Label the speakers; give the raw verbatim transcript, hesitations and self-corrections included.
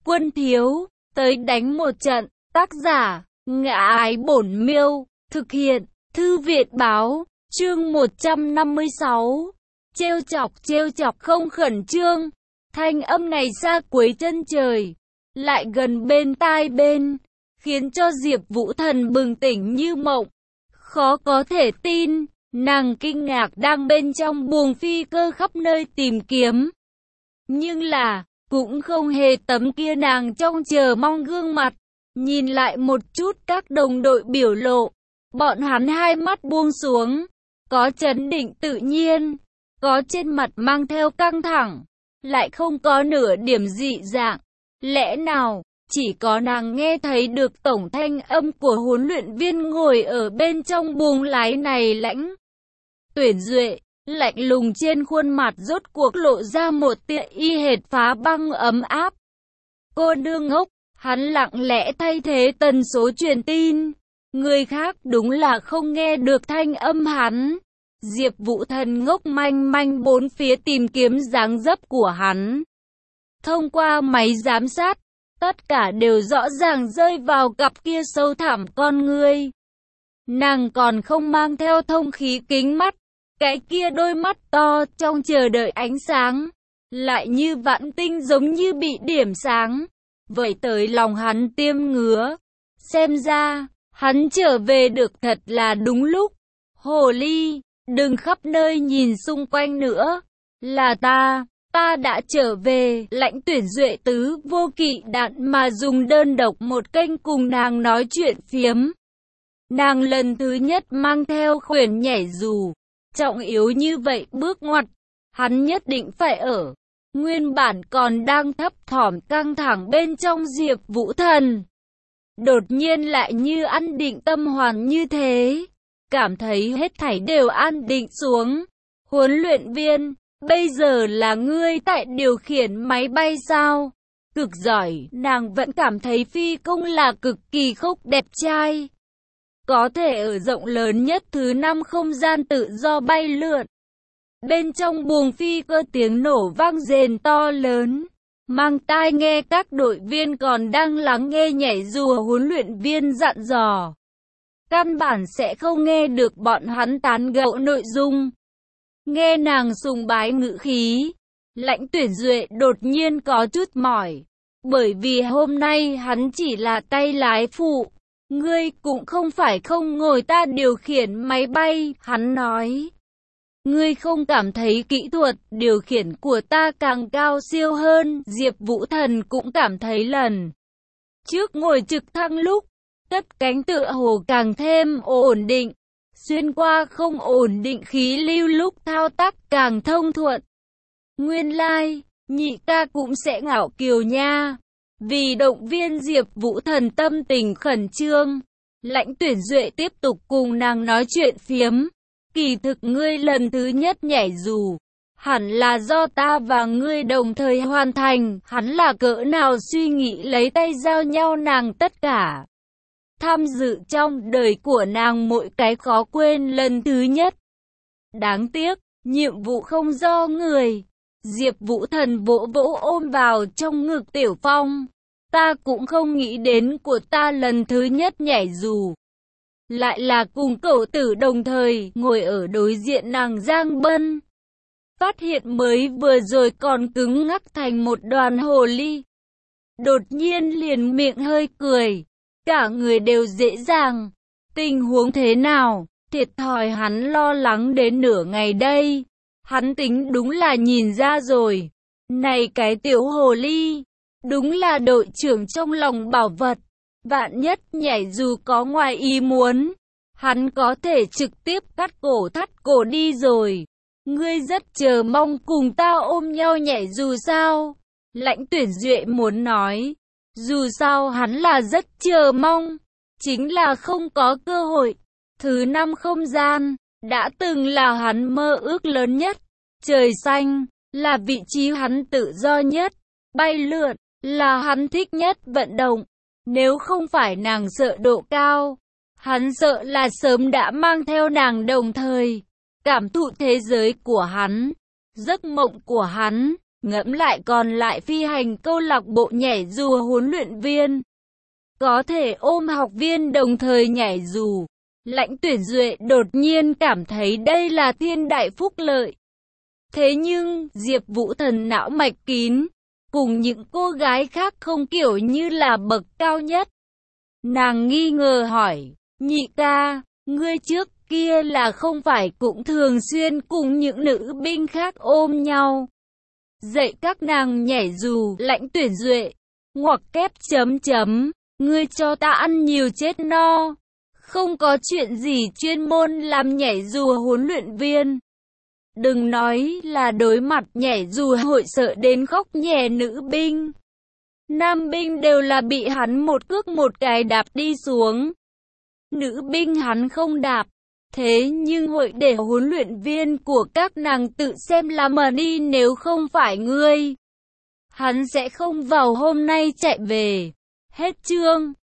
Speaker 1: Quân thiếu, tới đánh một trận. Tác giả, Ngã Ái Bổn Miêu. Thực hiện, Thư Viện Báo. Chương một trăm năm mươi sáu. Trêu chọc trêu chọc không khẩn trương. Thanh âm này xa cuối chân trời, lại gần bên tai bên, khiến cho Diệp Vũ Thần bừng tỉnh như mộng. Khó có thể tin, nàng kinh ngạc đang bên trong buồng phi cơ khắp nơi tìm kiếm. Nhưng là, cũng không hề tấm kia nàng trong chờ mong gương mặt. Nhìn lại một chút các đồng đội biểu lộ, bọn hắn hai mắt buông xuống, có trấn định tự nhiên, có trên mặt mang theo căng thẳng, lại không có nửa điểm dị dạng. Lẽ nào, chỉ có nàng nghe thấy được tổng thanh âm của huấn luyện viên ngồi ở bên trong buồng lái này lãnh. Tuyển Duệ, lạnh lùng trên khuôn mặt rốt cuộc lộ ra một tia y hệt phá băng ấm áp. Cô nương ngốc, hắn lặng lẽ thay thế tần số truyền tin. Người khác đúng là không nghe được thanh âm hắn. Diệp Vũ Thần ngốc manh manh bốn phía tìm kiếm dáng dấp của hắn. Thông qua máy giám sát, tất cả đều rõ ràng rơi vào cặp kia sâu thẳm con ngươi. Nàng còn không mang theo thông khí kính mắt, cái kia đôi mắt to trong chờ đợi ánh sáng, lại như vạn tinh giống như bị điểm sáng. Vậy tới lòng hắn tiêm ngứa. Xem ra, hắn trở về được thật là đúng lúc. Hồ ly, đừng khắp nơi nhìn xung quanh nữa. Là ta, ta đã trở về. Lãnh Tuyển Duệ tứ vô kỵ đạn mà dùng đơn độc một kênh cùng nàng nói chuyện phiếm. Nàng lần thứ nhất mang theo khuyển nhảy dù. Trọng yếu như vậy bước ngoặt, hắn nhất định phải ở. Nguyên bản còn đang thấp thỏm căng thẳng bên trong Diệp Vũ Thần, đột nhiên lại như an định tâm hoàn như thế, cảm thấy hết thảy đều an định xuống. Huấn luyện viên, bây giờ là ngươi tại điều khiển máy bay sao? Cực giỏi, nàng vẫn cảm thấy phi công là cực kỳ khốc đẹp trai, có thể ở rộng lớn nhất thứ năm không gian tự do bay lượn. Bên trong buồng phi cơ tiếng nổ vang rền to lớn, mang tai nghe các đội viên còn đang lắng nghe nhảy dù huấn luyện viên dặn dò. Căn bản sẽ không nghe được bọn hắn tán gẫu nội dung. Nghe nàng sùng bái ngữ khí, Lãnh Tuyển Duệ đột nhiên có chút mỏi, bởi vì hôm nay hắn chỉ là tay lái phụ. Ngươi cũng không phải không ngồi ta điều khiển máy bay, hắn nói. Ngươi không cảm thấy kỹ thuật điều khiển của ta càng cao siêu hơn? Diệp Vũ Thần cũng cảm thấy lần trước ngồi trực thăng lúc, cất cánh tựa hồ càng thêm ổn định, xuyên qua không ổn định khí lưu lúc thao tác càng thông thuận. Nguyên lai, like, nhị ca cũng sẽ ngạo kiều nha. Vì động viên Diệp Vũ Thần tâm tình khẩn trương, Lãnh Tuyển Duệ tiếp tục cùng nàng nói chuyện phiếm. Kỳ thực ngươi lần thứ nhất nhảy dù, hẳn là do ta và ngươi đồng thời hoàn thành. Hắn là cỡ nào suy nghĩ lấy tay giao nhau nàng tất cả. Tham dự trong đời của nàng mỗi cái khó quên lần thứ nhất. Đáng tiếc, nhiệm vụ không do người. Diệp Vũ Thần vỗ vỗ ôm vào trong ngực Tiểu Phong. Ta cũng không nghĩ đến của ta lần thứ nhất nhảy dù, lại là cùng cậu tử đồng thời ngồi ở đối diện nàng Giang Bân. Phát hiện mới vừa rồi còn cứng ngắc thành một đoàn hồ ly, đột nhiên liền miệng hơi cười, cả người đều dễ dàng. Tình huống thế nào? Thiệt thòi hắn lo lắng đến nửa ngày đây. Hắn tính đúng là nhìn ra rồi. Này cái tiểu hồ ly, đúng là đội trưởng trong lòng bảo vật. Vạn nhất nhảy dù có ngoài ý muốn, hắn có thể trực tiếp cắt cổ thắt cổ đi rồi. Ngươi rất chờ mong cùng ta ôm nhau nhảy dù sao? Lãnh Tuyển Duệ muốn nói. Dù sao hắn là rất chờ mong, chính là không có cơ hội. Thứ năm không gian, đã từng là hắn mơ ước lớn nhất. Trời xanh, là vị trí hắn tự do nhất. Bay lượn, là hắn thích nhất vận động. Nếu không phải nàng sợ độ cao, hắn sợ là sớm đã mang theo nàng đồng thời cảm thụ thế giới của hắn, giấc mộng của hắn. Ngẫm lại còn lại phi hành câu lạc bộ nhảy dù huấn luyện viên có thể ôm học viên đồng thời nhảy dù. Lãnh Tuyển Duệ đột nhiên cảm thấy đây là thiên đại phúc lợi. Thế nhưng, Diệp Vũ Thần não mạch kín, cùng những cô gái khác không kiểu như là bậc cao nhất. Nàng nghi ngờ hỏi, nhị ca, ngươi trước kia là không phải cũng thường xuyên cùng những nữ binh khác ôm nhau, dạy các nàng nhảy dù. Lãnh Tuyển Duệ, ngoặc kép chấm chấm, ngươi cho ta ăn nhiều chết no, không có chuyện gì chuyên môn làm nhảy dù huấn luyện viên. Đừng nói là đối mặt nhảy dù hội sợ đến khóc nhè nữ binh. Nam binh đều là bị hắn một cước một cái đạp đi xuống. Nữ binh hắn không đạp. Thế nhưng hội để huấn luyện viên của các nàng tự xem là mà đi, nếu không phải ngươi, hắn sẽ không vào hôm nay chạy về. Hết chương.